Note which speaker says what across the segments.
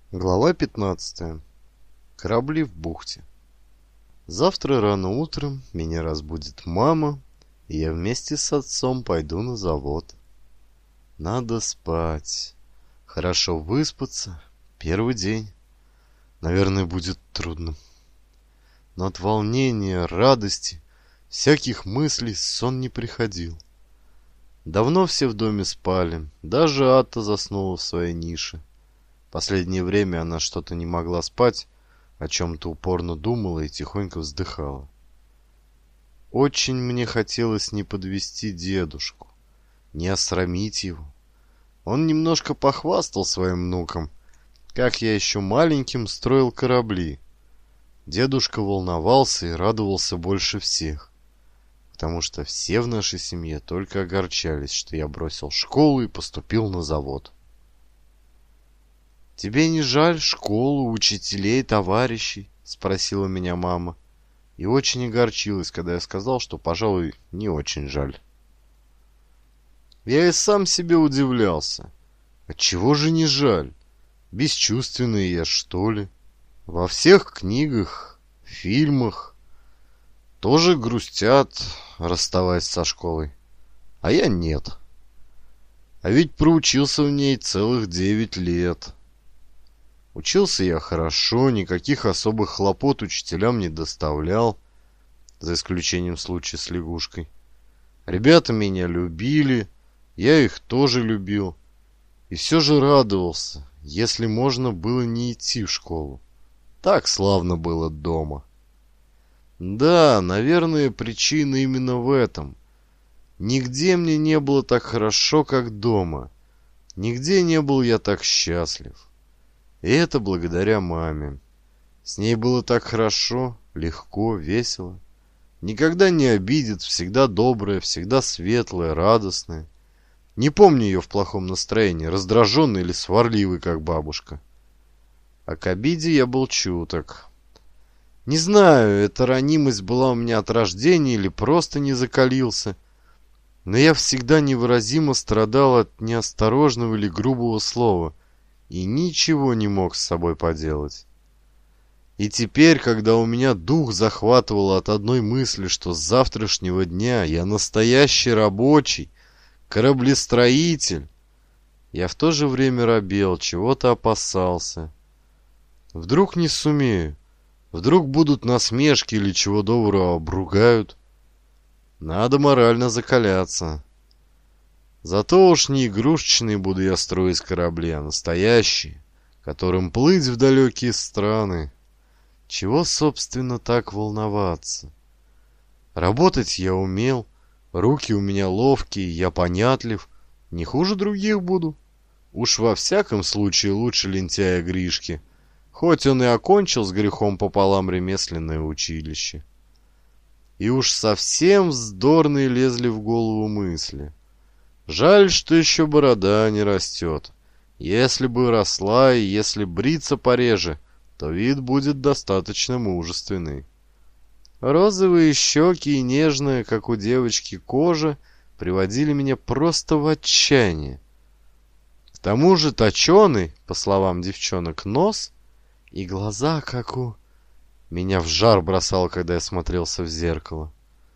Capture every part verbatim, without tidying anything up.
Speaker 1: Глава пятнадцатая. Корабли в бухте. Завтра рано утром меня разбудит мама, и я вместе с отцом пойду на завод. Надо спать. Хорошо выспаться. Первый день. Наверное, будет трудно. Но от волнения, радости, всяких мыслей сон не приходил. Давно все в доме спали. Даже Ата заснула в своей нише. Последнее время она что-то не могла спать, о чем-то упорно думала и тихонько вздыхала. Очень мне хотелось не подвести дедушку, не осрамить его. Он немножко похвастал своим внукам, как я еще маленьким строил корабли. Дедушка волновался и радовался больше всех, потому что все в нашей семье только огорчались, что я бросил школу и поступил на завод. «Тебе не жаль школу, учителей, товарищей?» — спросила меня мама. И очень огорчилась, когда я сказал, что, пожалуй, не очень жаль. Я и сам себе удивлялся. Отчего же не жаль? Бесчувственный я, что ли? Во всех книгах, фильмах тоже грустят, расставаясь со школой. А я нет. А ведь проучился в ней целых девять лет. Учился я хорошо, никаких особых хлопот учителям не доставлял, за исключением случая с лягушкой. Ребята меня любили, я их тоже любил. И все же радовался, если можно было не идти в школу. Так славно было дома. Да, наверное, причина именно в этом. Нигде мне не было так хорошо, как дома. Нигде не был я так счастлив. И это благодаря маме. С ней было так хорошо, легко, весело. Никогда не обидит, всегда добрая, всегда светлая, радостная. Не помню ее в плохом настроении, раздраженной или сварливой, как бабушка. А к обиде я был чуток. Не знаю, эта ранимость была у меня от рождения или просто не закалился. Но я всегда невыразимо страдал от неосторожного или грубого слова. И ничего не мог с собой поделать. И теперь, когда у меня дух захватывало от одной мысли, что с завтрашнего дня я настоящий рабочий, кораблестроитель, я в то же время робел, чего-то опасался. Вдруг не сумею, вдруг будут насмешки или чего доброго обругают. Надо морально закаляться. Зато уж не игрушечные буду я строить корабли, а настоящие, которым плыть в далекие страны. Чего, собственно, так волноваться? Работать я умел, руки у меня ловкие, я понятлив, не хуже других буду. Уж во всяком случае лучше лентяя Гришки, хоть он и окончил с грехом пополам ремесленное училище. И уж совсем вздорные лезли в голову мысли. Жаль, что еще борода не растет. Если бы росла и если бриться пореже, то вид будет достаточно мужественный. Розовые щеки и нежная, как у девочки, кожа приводили меня просто в отчаяние. К тому же точеный, по словам девчонок, нос и глаза, как у... Меня в жар бросало, когда я смотрелся в зеркало.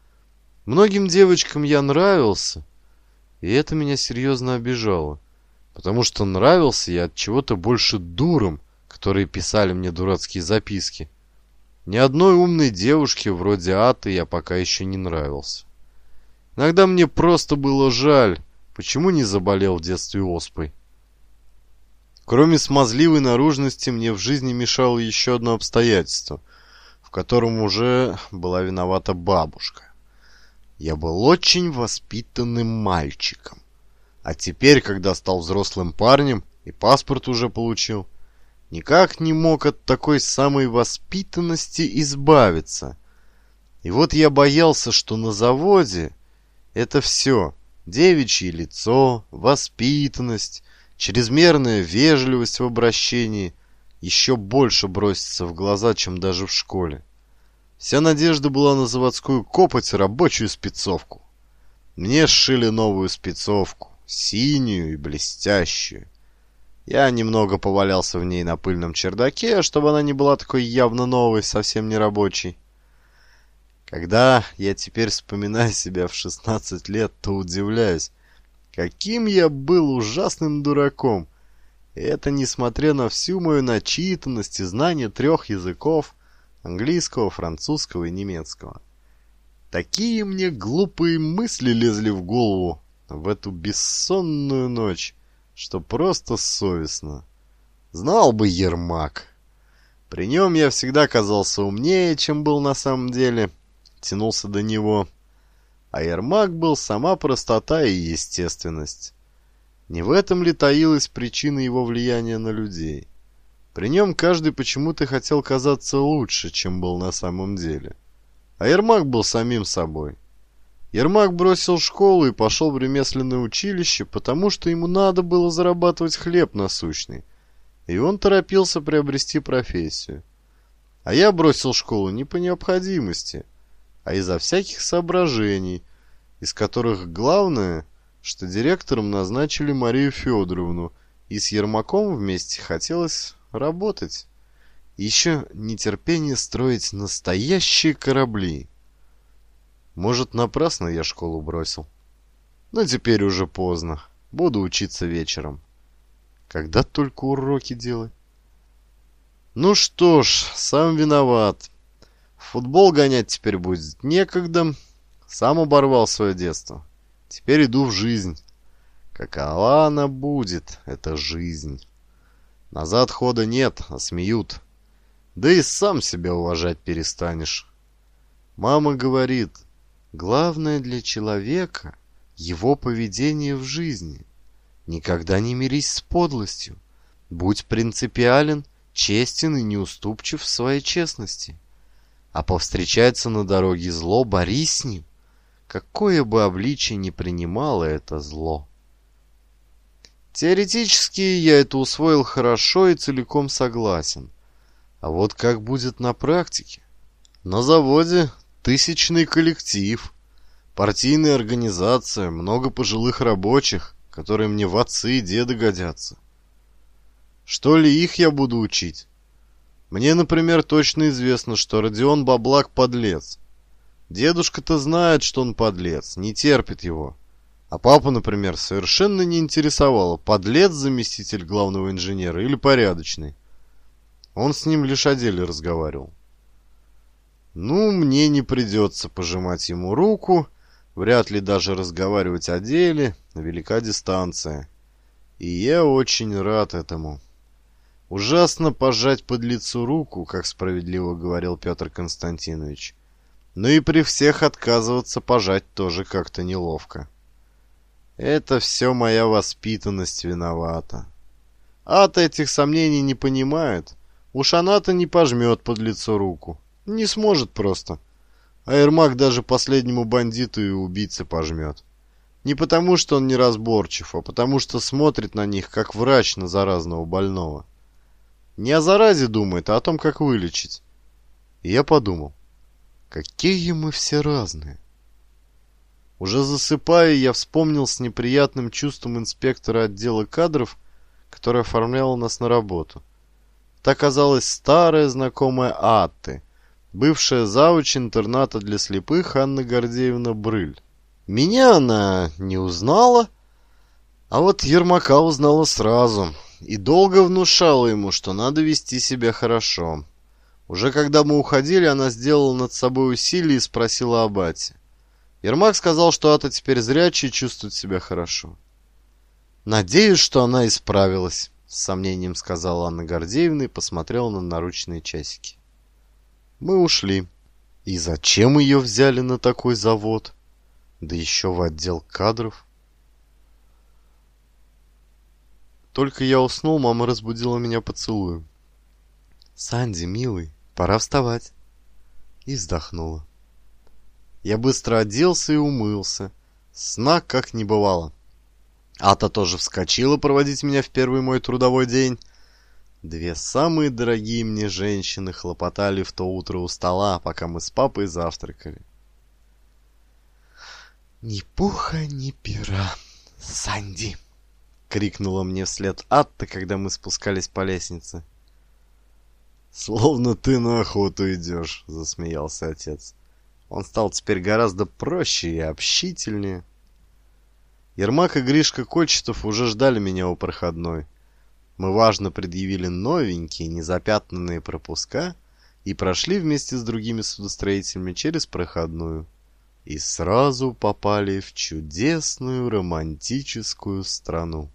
Speaker 1: Многим девочкам я нравился, и это меня серьезно обижало, потому что нравился я от чего-то больше дурам, которые писали мне дурацкие записки. Ни одной умной девушке вроде Аты я пока еще не нравился. Иногда мне просто было жаль, почему не заболел в детстве оспой. Кроме смазливой наружности, мне в жизни мешало еще одно обстоятельство, в котором уже была виновата бабушка. Я был очень воспитанным мальчиком. А теперь, когда стал взрослым парнем и паспорт уже получил, никак не мог от такой самой воспитанности избавиться. И вот я боялся, что на заводе это все: девичье лицо, воспитанность, чрезмерная вежливость в обращении еще больше бросится в глаза, чем даже в школе. Вся надежда была на заводскую копоть и рабочую спецовку. Мне сшили новую спецовку, синюю и блестящую. Я немного повалялся в ней на пыльном чердаке, чтобы она не была такой явно новой, совсем не рабочей. Когда я теперь вспоминаю себя в шестнадцать лет, то удивляюсь, каким я был ужасным дураком. И это несмотря на всю мою начитанность и знание трех языков — английского, французского и немецкого. Такие мне глупые мысли лезли в голову в эту бессонную ночь, что просто совестно. Знал бы Ермак. При нем я всегда казался умнее, чем был на самом деле, тянулся до него. А Ермак был сама простота и естественность. Не в этом ли таилась причина его влияния на людей? При нем каждый почему-то хотел казаться лучше, чем был на самом деле. А Ермак был самим собой. Ермак бросил школу и пошел в ремесленное училище, потому что ему надо было зарабатывать хлеб насущный, и он торопился приобрести профессию. А я бросил школу не по необходимости, а из-за всяких соображений, из которых главное, что директором назначили Марию Федоровну, и с Ермаком вместе хотелось работать. И еще нетерпение строить настоящие корабли. Может, напрасно я школу бросил. Но теперь уже поздно. Буду учиться вечером. Когда только уроки делать? Ну что ж, сам виноват. В футбол гонять теперь будет некогда. Сам оборвал свое детство. Теперь иду в жизнь. Какова она будет, эта жизнь? Назад хода нет, а смеют. Да и сам себя уважать перестанешь. Мама говорит, главное для человека — его поведение в жизни. Никогда не мирись с подлостью. Будь принципиален, честен и неуступчив в своей честности. А повстречается на дороге зло, борись с ним, какое бы обличие ни принимало это зло. Теоретически я это усвоил хорошо и целиком согласен. А вот как будет на практике? На заводе тысячный коллектив, партийная организация, много пожилых рабочих, которые мне в отцы и деды годятся. Что ли их я буду учить? Мне, например, точно известно, что Родион Баблак подлец. Дедушка-то знает, что он подлец, не терпит его. А папа, например, совершенно не интересовало, подлец заместитель главного инженера или порядочный. Он с ним лишь о деле разговаривал. Ну, мне не придется пожимать ему руку, вряд ли даже разговаривать о деле, велика дистанция. И я очень рад этому. Ужасно пожать подлецу руку, как справедливо говорил Петр Константинович. Но и при всех отказываться пожать тоже как-то неловко. Это все моя воспитанность виновата. Ата этих сомнений не понимает. Уж она-то не пожмет подлецу руку. Не сможет просто. А Ермак даже последнему бандиту и убийце пожмет. Не потому, что он неразборчив, а потому, что смотрит на них, как врач на заразного больного. Не о заразе думает, а о том, как вылечить. И я подумал, какие мы все разные. Уже засыпая, я вспомнил с неприятным чувством инспектора отдела кадров, который оформлял нас на работу. Это оказалась старая знакомая Атты, бывшая завуч интерната для слепых Анна Гордеевна Брыль. Меня она не узнала, а вот Ермака узнала сразу и долго внушала ему, что надо вести себя хорошо. Уже когда мы уходили, она сделала над собой усилие и спросила об Ате. Ермак сказал, что Ата теперь зрячая и чувствует себя хорошо. «Надеюсь, что она исправилась», — с сомнением сказала Анна Гордеевна и посмотрела на наручные часики. Мы ушли. И зачем ее взяли на такой завод? Да еще в отдел кадров. Только я уснул, мама разбудила меня поцелуем. «Санди, милый, пора вставать». И вздохнула. Я быстро оделся и умылся. Сна как не бывало. Ата тоже вскочила проводить меня в первый мой трудовой день. Две самые дорогие мне женщины хлопотали в то утро у стола, пока мы с папой завтракали. «Ни пуха, ни пера, Санди», — крикнула мне вслед Атта, когда мы спускались по лестнице. «Словно ты на охоту идешь», — засмеялся отец. Он стал теперь гораздо проще и общительнее. Ермак и Гришка Кольчетов уже ждали меня у проходной. Мы важно предъявили новенькие, незапятнанные пропуска и прошли вместе с другими судостроителями через проходную. И сразу попали в чудесную романтическую страну.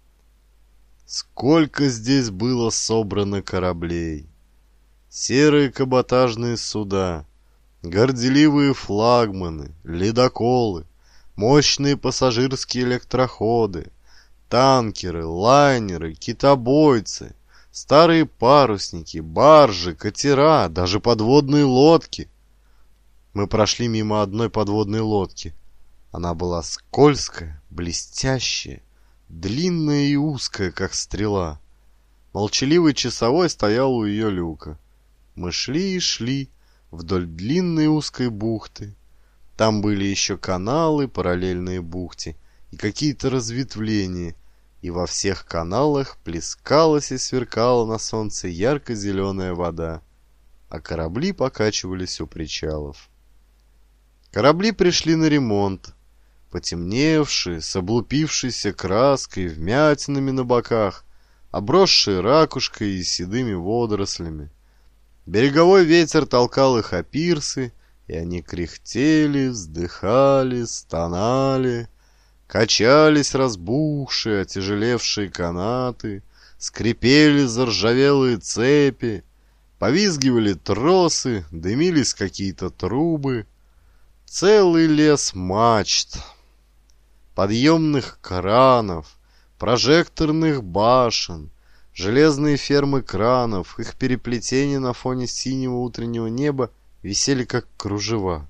Speaker 1: Сколько здесь было собрано кораблей! Серые каботажные суда, горделивые флагманы, ледоколы, мощные пассажирские электроходы, танкеры, лайнеры, китобойцы, старые парусники, баржи, катера, даже подводные лодки. Мы прошли мимо одной подводной лодки. Она была скользкая, блестящая, длинная и узкая, как стрела. Молчаливый часовой стоял у ее люка. Мы шли и шли вдоль длинной узкой бухты. Там были еще каналы, параллельные бухте, и какие-то разветвления, и во всех каналах плескалась и сверкала на солнце ярко-зеленая вода, а корабли покачивались у причалов. Корабли пришли на ремонт, потемневшие, с облупившейся краской, вмятинами на боках, обросшие ракушкой и седыми водорослями. Береговой ветер толкал их о пирсы, и они кряхтели, вздыхали, стонали, качались разбухшие, отяжелевшие канаты, скрипели заржавелые цепи, повизгивали тросы, дымились какие-то трубы. Целый лес мачт, подъемных кранов, прожекторных башен, железные фермы кранов, их переплетения на фоне синего утреннего неба висели как кружева.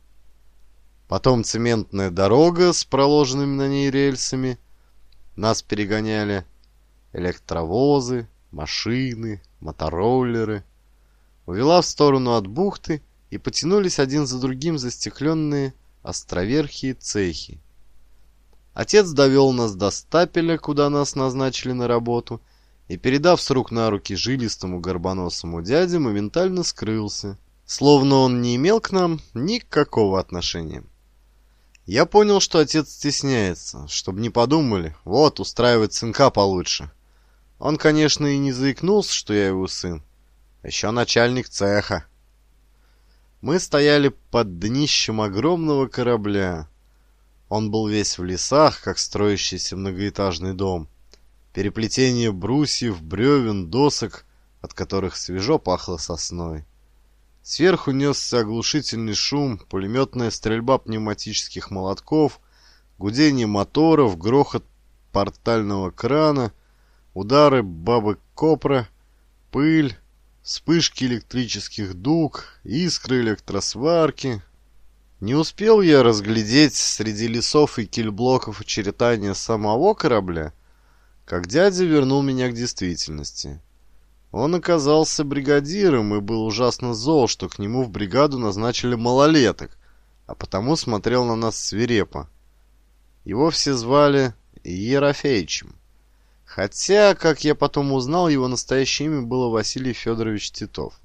Speaker 1: Потом цементная дорога с проложенными на ней рельсами. Нас перегоняли электровозы, машины, мотороллеры. Увела в сторону от бухты, и потянулись один за другим застекленные островерхие цехи. Отец довел нас до стапеля, куда нас назначили на работу, и, передав с рук на руки жилистому горбоносому дяде, моментально скрылся, словно он не имел к нам никакого отношения. Я понял, что отец стесняется, чтобы не подумали, вот, устраивает сынка получше. Он, конечно, и не заикнулся, что я его сын, а еще начальник цеха. Мы стояли под днищем огромного корабля. Он был весь в лесах, как строящийся многоэтажный дом. Переплетение брусьев, бревен, досок, от которых свежо пахло сосной. Сверху несся оглушительный шум, пулеметная стрельба пневматических молотков, гудение моторов, грохот портального крана, удары бабы Копра, пыль, вспышки электрических дуг, искры электросварки. Не успел я разглядеть среди лесов и кильблоков очертания самого корабля, как дядя вернул меня к действительности. Он оказался бригадиром и был ужасно зол, что к нему в бригаду назначили малолеток, а потому смотрел на нас свирепо. Его все звали Ерофеичем. Хотя, как я потом узнал, его настоящее имя было Василий Федорович Титов.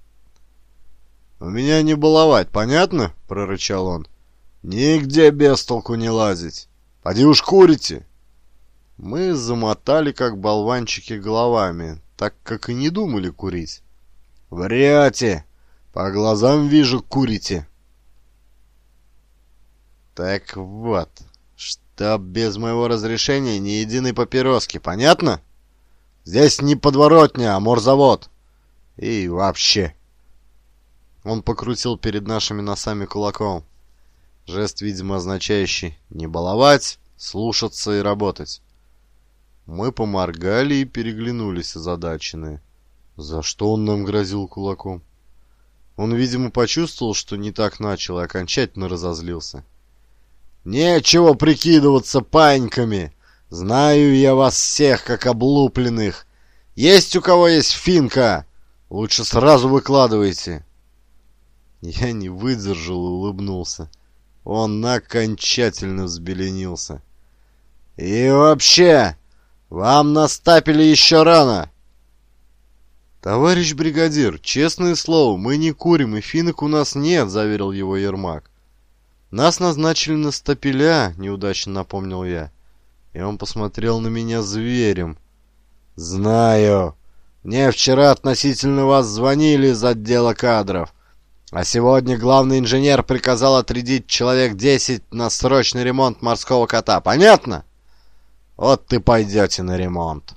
Speaker 1: «У меня не баловать, понятно?» — прорычал он. «Нигде без толку не лазить. Поди уж курите!» Мы замотали, как болванчики, головами, так как и не думали курить. «Вряте! По глазам вижу, курите!» «Так вот, чтоб без моего разрешения ни единой папироски, понятно? Здесь не подворотня, а морзавод. И вообще...» Он покрутил перед нашими носами кулаком. Жест, видимо, означающий «не баловать, слушаться и работать». Мы поморгали и переглянулись озадаченные. За что он нам грозил кулаком? Он, видимо, почувствовал, что не так начал, и окончательно разозлился. «Нечего прикидываться паньками! Знаю я вас всех, как облупленных! Есть у кого есть финка? Лучше сразу выкладывайте!» Я не выдержал и улыбнулся. Он окончательно взбеленился. «И вообще, Вам на стапеле еще рано!» «Товарищ бригадир, честное слово, мы не курим, и финок у нас нет», — заверил его Ермак. «Нас назначили на стапеля», — неудачно напомнил я. И он посмотрел на меня зверем. «Знаю. Мне вчера относительно вас звонили из отдела кадров. А сегодня главный инженер приказал отрядить человек десять на срочный ремонт морского кота. Понятно? Вот и пойдете на ремонт».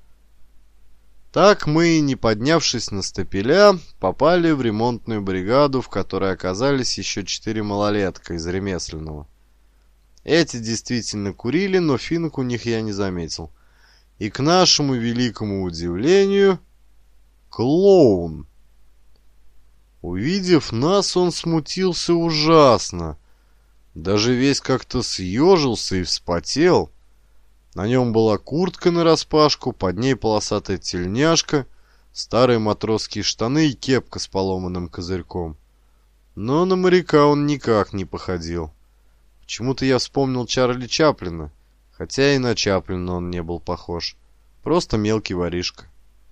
Speaker 1: Так мы, не поднявшись на стапеля, попали в ремонтную бригаду, в которой оказались еще четыре малолетка из ремесленного. Эти действительно курили, но финок у них я не заметил. И к нашему великому удивлению, клоун. Увидев нас, он смутился ужасно. Даже весь как-то съежился и вспотел. На нем была куртка нараспашку, под ней полосатая тельняшка, старые матросские штаны и кепка с поломанным козырьком. Но на моряка он никак не походил. Почему-то я вспомнил Чарли Чаплина, хотя и на Чаплина он не был похож. Просто мелкий воришка.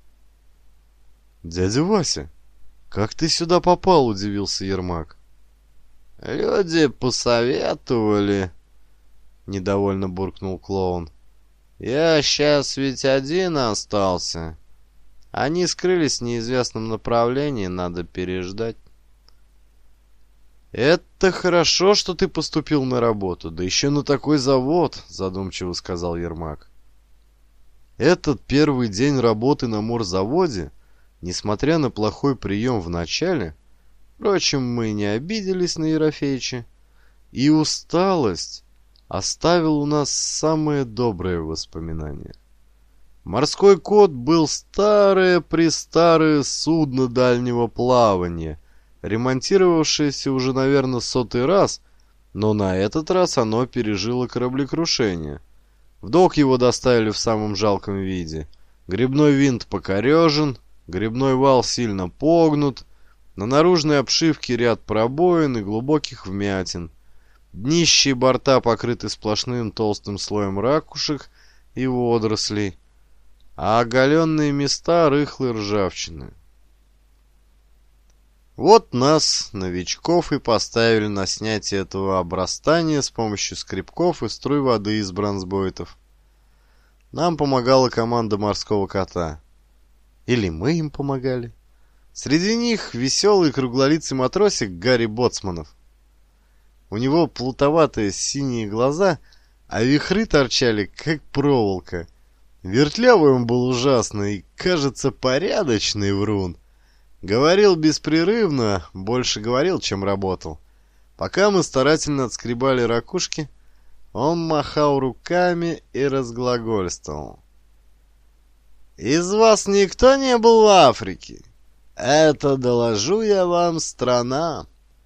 Speaker 1: «Дядя Вася, как ты сюда попал?» — удивился Ермак. «Люди посоветовали», — недовольно буркнул клоун. «Я сейчас ведь один остался. Они скрылись в неизвестном направлении, надо переждать». «Это хорошо, что ты поступил на работу, да еще на такой завод», — задумчиво сказал Ермак. Этот первый день работы на морзаводе, несмотря на плохой прием в начале, впрочем, мы не обиделись на Ерофеича, и усталость оставил у нас самое доброе воспоминание. Морской кот был старое-престарое судно дальнего плавания, ремонтировавшееся уже, наверное, сотый раз, но на этот раз оно пережило кораблекрушение. В док его доставили в самом жалком виде. Гребной винт покорежен, гребной вал сильно погнут, на наружной обшивке ряд пробоин и глубоких вмятин. Днища и борта покрыты сплошным толстым слоем ракушек и водорослей, а оголенные места рыхлой ржавчины. Вот нас, новичков, и поставили на снятие этого обрастания с помощью скребков и струй воды из бронзбойтов. Нам помогала команда морского кота. Или мы им помогали. Среди них веселый круглолицый матросик Гарри Боцманов. У него плутоватые синие глаза, а вихры торчали, как проволока. Вертлявый он был ужасно и, кажется, порядочный врун. Говорил беспрерывно, больше говорил, чем работал. Пока мы старательно отскребали ракушки, он махал руками и разглагольствовал. «Из вас никто не был в Африке? Это, доложу я вам, страна.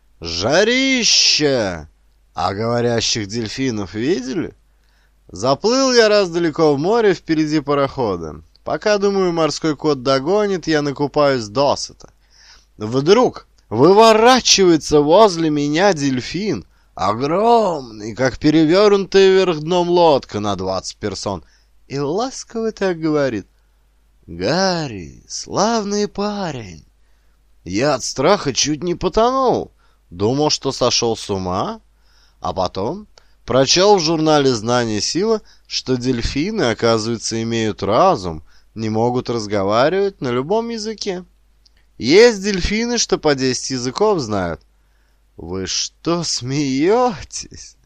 Speaker 1: Жарища! А говорящих дельфинов видели? Заплыл я раз далеко в море впереди парохода. Пока, думаю, морской кот догонит, я накупаюсь досыта. Вдруг выворачивается возле меня дельфин, огромный, как перевернутая вверх дном лодка на двадцать персон, и ласково так говорит: «Гарри, славный парень». Я от страха чуть не потонул, думал, что сошел с ума, а потом прочел в журнале «Знание сила», что дельфины, оказывается, имеют разум, не могут разговаривать на любом языке. Есть дельфины, что по десять языков знают. Вы что, смеетесь?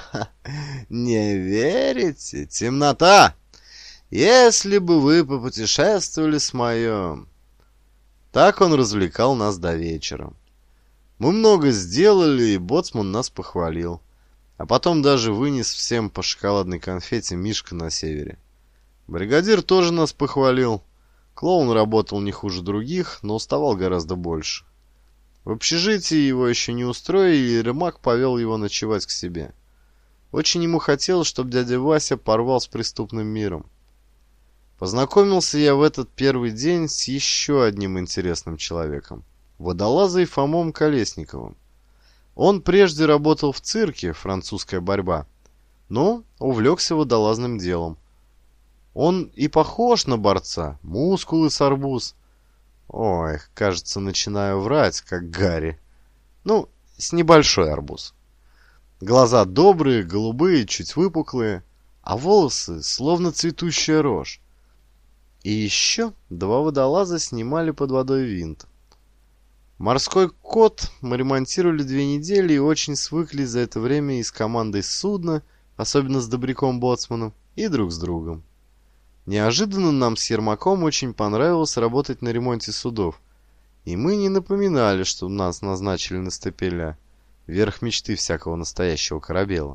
Speaker 1: Не верите? Темнота! Если бы вы попутешествовали с моем... Так он развлекал нас до вечера. Мы много сделали, и боцман нас похвалил. А потом даже вынес всем по шоколадной конфете «Мишка на севере». Бригадир тоже нас похвалил. Клоун работал не хуже других, но уставал гораздо больше. В общежитии его еще не устроили, и Ермак повел его ночевать к себе. Очень ему хотелось, чтобы дядя Вася порвал с преступным миром. Познакомился я в этот первый день с еще одним интересным человеком — водолазой Фомом Колесниковым. Он прежде работал в цирке «Французская борьба», но увлекся водолазным делом. Он и похож на борца, мускулы с арбуз. Ой, кажется, начинаю врать, как Гарри. Ну, с небольшой арбуз. Глаза добрые, голубые, чуть выпуклые, а волосы словно цветущая рожь. И еще два водолаза снимали под водой винт. Морской кот мы ремонтировали две недели и очень свыклись за это время и с командой судна, особенно с добряком-боцманом, и друг с другом. Неожиданно нам с Ермаком очень понравилось работать на ремонте судов, и мы не напоминали, что нас назначили на стапеля, верх мечты всякого настоящего корабела.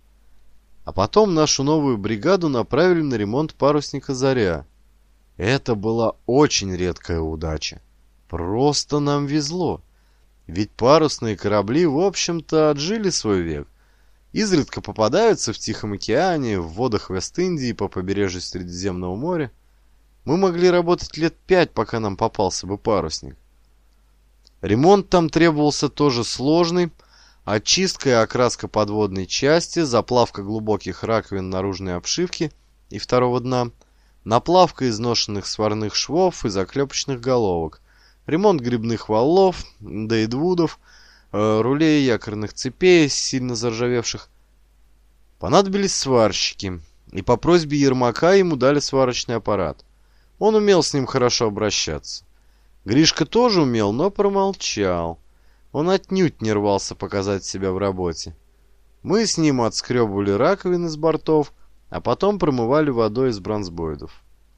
Speaker 1: А потом нашу новую бригаду направили на ремонт парусника «Заря». Это была очень редкая удача. Просто нам везло. Ведь парусные корабли, в общем-то, отжили свой век. Изредка попадаются в Тихом океане, в водах Вест-Индии, по побережью Средиземного моря. Мы могли работать лет пять, пока нам попался бы парусник. Ремонт там требовался тоже сложный. Очистка и окраска подводной части, заплавка глубоких раковин наружной обшивки и второго дна, наплавка изношенных сварных швов и заклепочных головок, ремонт грибных валов, дейдвудов, э, рулей якорных цепей, сильно заржавевших. Понадобились сварщики, и по просьбе Ермака ему дали сварочный аппарат. Он умел с ним хорошо обращаться. Гришка тоже умел, но промолчал. Он отнюдь не рвался показать себя в работе. Мы с ним отскребывали раковины с бортов, а потом промывали водой из бронзбоидов.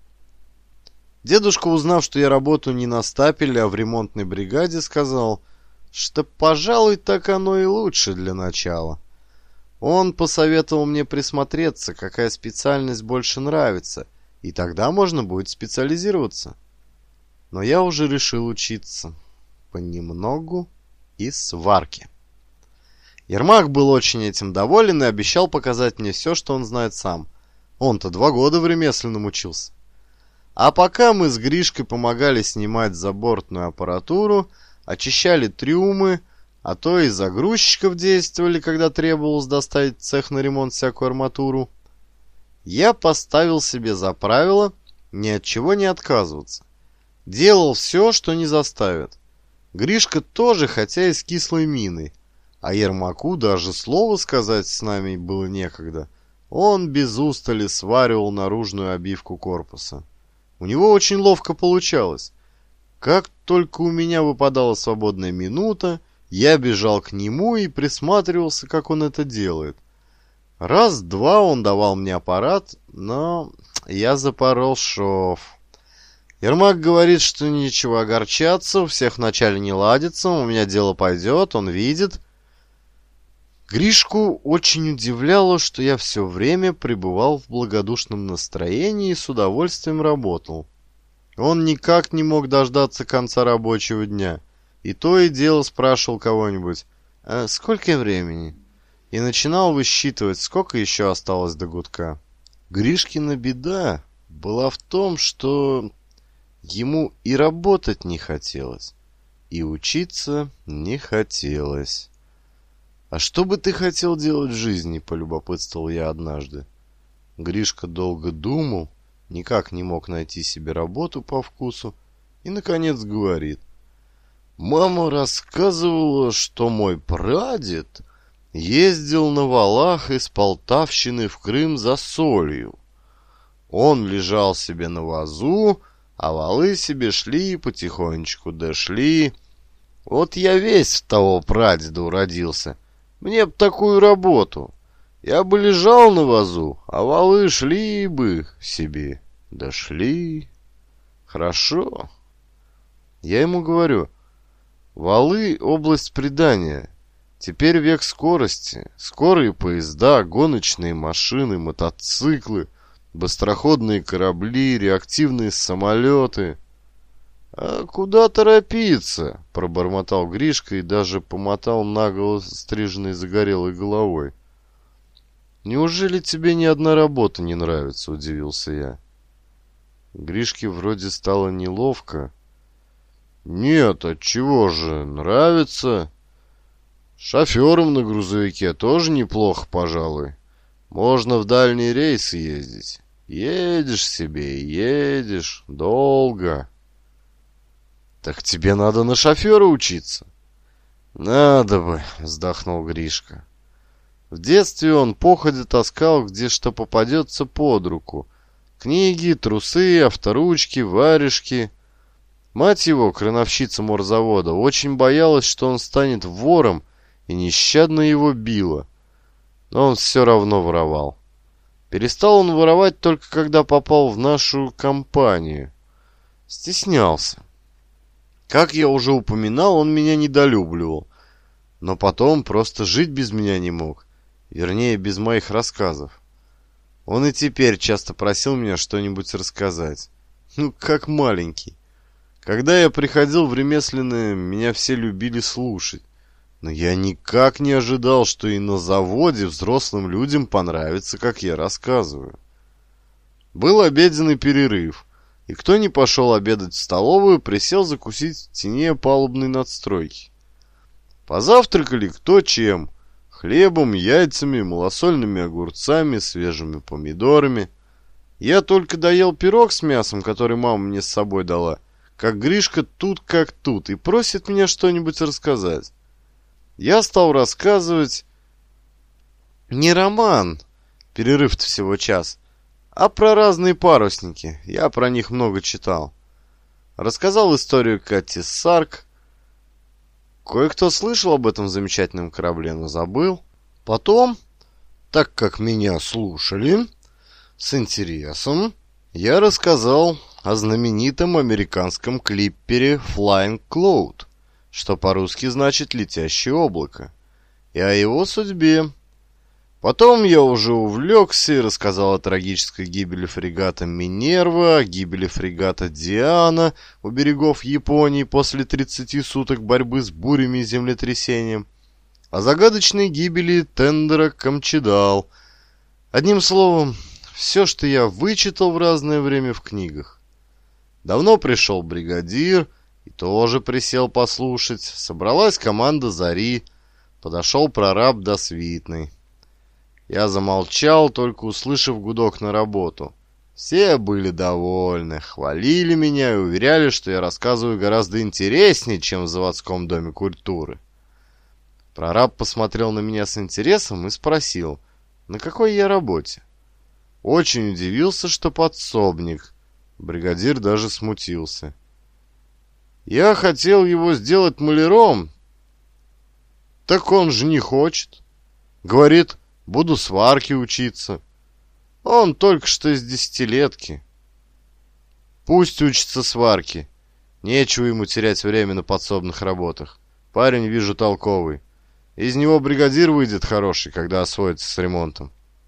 Speaker 1: Дедушка, узнав, что я работаю не на стапеле, а в ремонтной бригаде, сказал, что, пожалуй, так оно и лучше для начала. Он посоветовал мне присмотреться, какая специальность больше нравится, и тогда можно будет специализироваться. Но я уже решил учиться понемногу и сварке. Ермак был очень этим доволен и обещал показать мне все, что он знает сам. Он-то два года в ремесленном учился. А пока мы с Гришкой помогали снимать забортную аппаратуру, очищали трюмы, а то и загрузчиков действовали, когда требовалось доставить в цех на ремонт всякую арматуру, я поставил себе за правило ни от чего не отказываться. Делал все, что не заставят. Гришка тоже, хотя и с кислой миной, а Ермаку даже слова сказать с нами было некогда. Он без устали сваривал наружную обивку корпуса. У него очень ловко получалось. Как только у меня выпадала свободная минута, я бежал к нему и присматривался, как он это делает. Раз-два он давал мне аппарат, но я запорол шов. Ермак говорит, что нечего огорчаться, у всех вначале не ладится, у меня дело пойдет, он видит. Гришку очень удивляло, что я все время пребывал в благодушном настроении и с удовольствием работал. Он никак не мог дождаться конца рабочего дня, и то и дело спрашивал кого-нибудь: «А сколько времени?» и начинал высчитывать, сколько еще осталось до гудка. Гришкина беда была в том, что ему и работать не хотелось, и учиться не хотелось. «А что бы ты хотел делать в жизни?» — полюбопытствовал я однажды. Гришка долго думал, никак не мог найти себе работу по вкусу, и, наконец, говорит: «Мама рассказывала, что мой прадед ездил на валах из Полтавщины в Крым за солью. Он лежал себе на вазу, а валы себе шли потихонечку дошли. Вот я весь в того прадеда уродился. Мне б такую работу. Я бы лежал на вазу, а валы шли бы себе. Дошли. Хорошо». Я ему говорю: «Валы — область предания. Теперь век скорости. Скорые поезда, гоночные машины, мотоциклы, быстроходные корабли, реактивные самолеты». «А куда торопиться?» — пробормотал Гришка и даже помотал наголо стриженной загорелой головой. «Неужели тебе ни одна работа не нравится?» — удивился я. Гришке вроде стало неловко. «Нет, отчего же, нравится. Шофером на грузовике тоже неплохо, пожалуй. Можно в дальние рейсы ездить. Едешь себе, едешь, долго. Так тебе надо на шофера учиться. Надо бы, вздохнул Гришка. В детстве он походя таскал, где что попадется под руку. Книги, трусы, авторучки, варежки. Мать его, крановщица морзавода, очень боялась, что он станет вором, и нещадно его била. Но он все равно воровал. Перестал он воровать только когда попал в нашу компанию. Стеснялся. Как я уже упоминал, он меня недолюбливал. Но потом просто жить без меня не мог. Вернее, без моих рассказов. Он и теперь часто просил меня что-нибудь рассказать. Ну, как маленький. Когда я приходил в ремесленное, меня все любили слушать. Но я никак не ожидал, что и на заводе взрослым людям понравится, как я рассказываю. Был обеденный перерыв, и кто не пошел обедать в столовую, присел закусить в тени палубной надстройки. Позавтракали кто чем. Хлебом, яйцами, малосольными огурцами, свежими помидорами. Я только доел пирог с мясом, который мама мне с собой дала, как Гришка тут как тут и просит меня что-нибудь рассказать. Я стал рассказывать не роман, перерыв-то всего час, а про разные парусники. Я про них много читал. Рассказал историю Кати Сарк. Кое-кто слышал об этом замечательном корабле, но забыл. Потом, так как меня слушали с интересом, я рассказал о знаменитом американском клиппере Flying Cloud, что по-русски значит «летящее облако», и о его судьбе. Потом я уже увлекся и рассказал о трагической гибели фрегата «Минерва», о гибели фрегата «Диана» у берегов Японии после тридцати суток борьбы с бурями и землетрясением, о загадочной гибели тендера «Камчедал». Одним словом, все, что я вычитал в разное время в книгах. Давно пришел бригадир и тоже присел послушать. Собралась команда «Зари», подошел прораб Досвитный. Я замолчал, только услышав гудок на работу. Все были довольны, хвалили меня и уверяли, что я рассказываю гораздо интереснее, чем в заводском доме культуры. Прораб посмотрел на меня с интересом и спросил, на какой я работе. Очень удивился, что подсобник. Бригадир даже смутился. Я хотел его сделать маляром. Так он же не хочет. Говорит, буду сварке учиться. Он только что из десятилетки. Пусть учится сварке. Нечего ему терять время на подсобных работах. Парень, вижу, толковый. Из него бригадир выйдет хороший, когда освоится с ремонтом.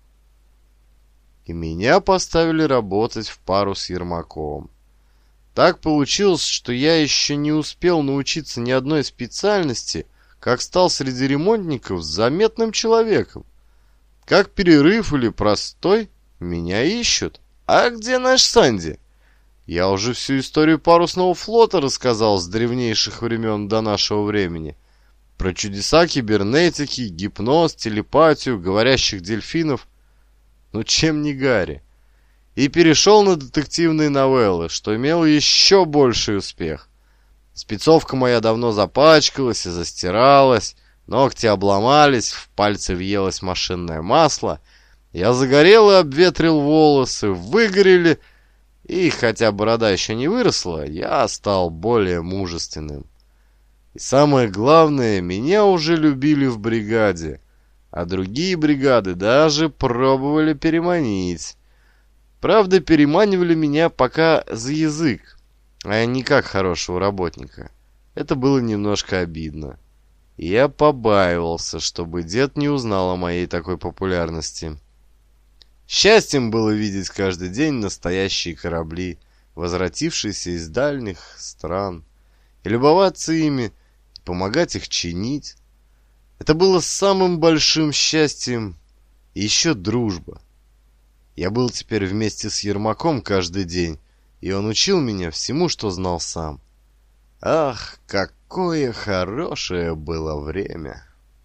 Speaker 1: И меня поставили работать в пару с Ермаком. Так получилось, что я еще не успел научиться ни одной специальности, как стал среди ремонтников заметным человеком. Как перерыв или простой, меня ищут. А где наш Санди? Я уже всю историю парусного флота рассказал с древнейших времен до нашего времени. Про чудеса кибернетики, гипноз, телепатию, говорящих дельфинов. Ну чем не Гарри? И перешел на детективные новеллы, что имело еще больший успех. Спецовка моя давно запачкалась и застиралась, ногти обломались, в пальцы въелось машинное масло. Я загорел и обветрил волосы, выгорели, и хотя борода еще не выросла, я стал более мужественным. И самое главное, меня уже любили в бригаде, а другие бригады даже пробовали переманить. Правда, переманивали меня пока за язык, а не как хорошего работника. Это было немножко обидно. Я побаивался, чтобы дед не узнал о моей такой популярности. Счастьем было видеть каждый день настоящие корабли, возвратившиеся из дальних стран, и любоваться ими, и помогать их чинить. Это было самым большим счастьем, и еще дружба. Я был теперь вместе с Ермаком каждый день, и он учил меня всему, что знал сам. Ах, какое хорошее было время!